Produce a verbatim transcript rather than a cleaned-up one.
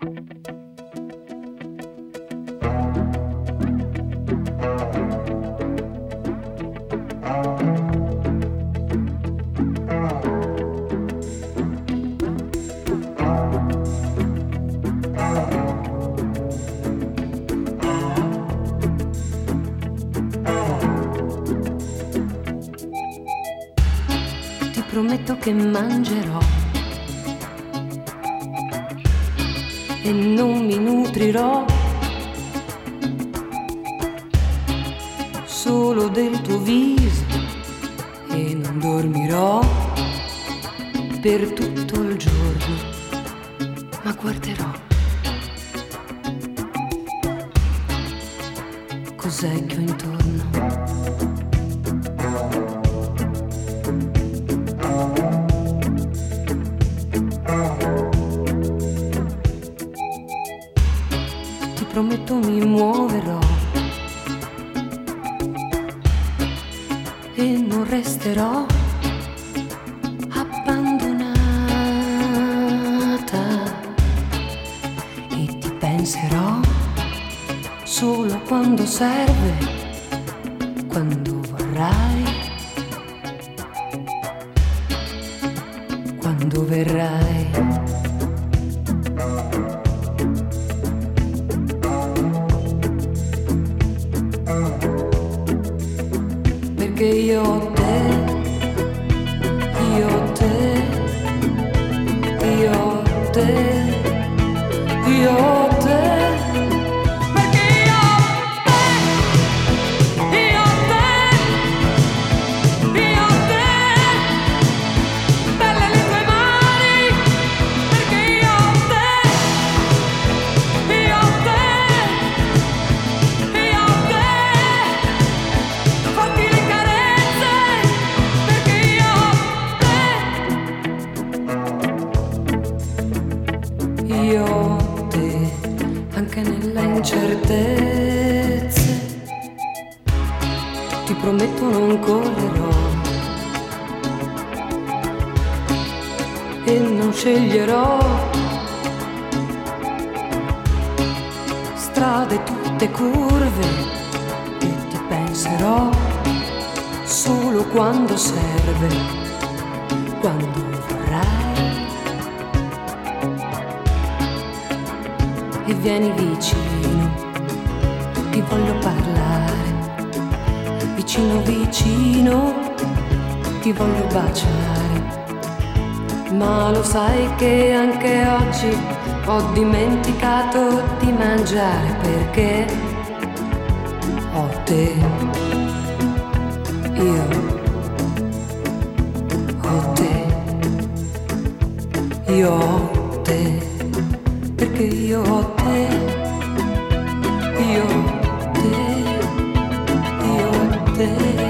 Prometto che mangerò e non mi nutrirò solo del tuo viso e non dormirò per tutto il giorno, ma guarderò cos'è che ho intorno. Prometto mi muoverò e non resterò abbandonata e ti penserò solo quando serve, quando vorrai, quando verrai. Perché io ho te, io ho te, io ho te, io ho te. Perché io ho te, io ho te, io ho te. Belle le tue mani, perché io ho te, io ho te, io ho te. Fatti le carezze, perché io ho te. Io ho te, anche nelle incertezze. Ti prometto non correrò e non sceglierò strade tutte curve e ti penserò solo quando serve, quando vorrai. E vieni vicino, ti voglio parlare, vicino vicino, ti voglio baciare. Ma lo sai che anche oggi ho dimenticato di mangiare, perché ho te, io ho te, io ho te, perché io ho te, io ho te, io ho te.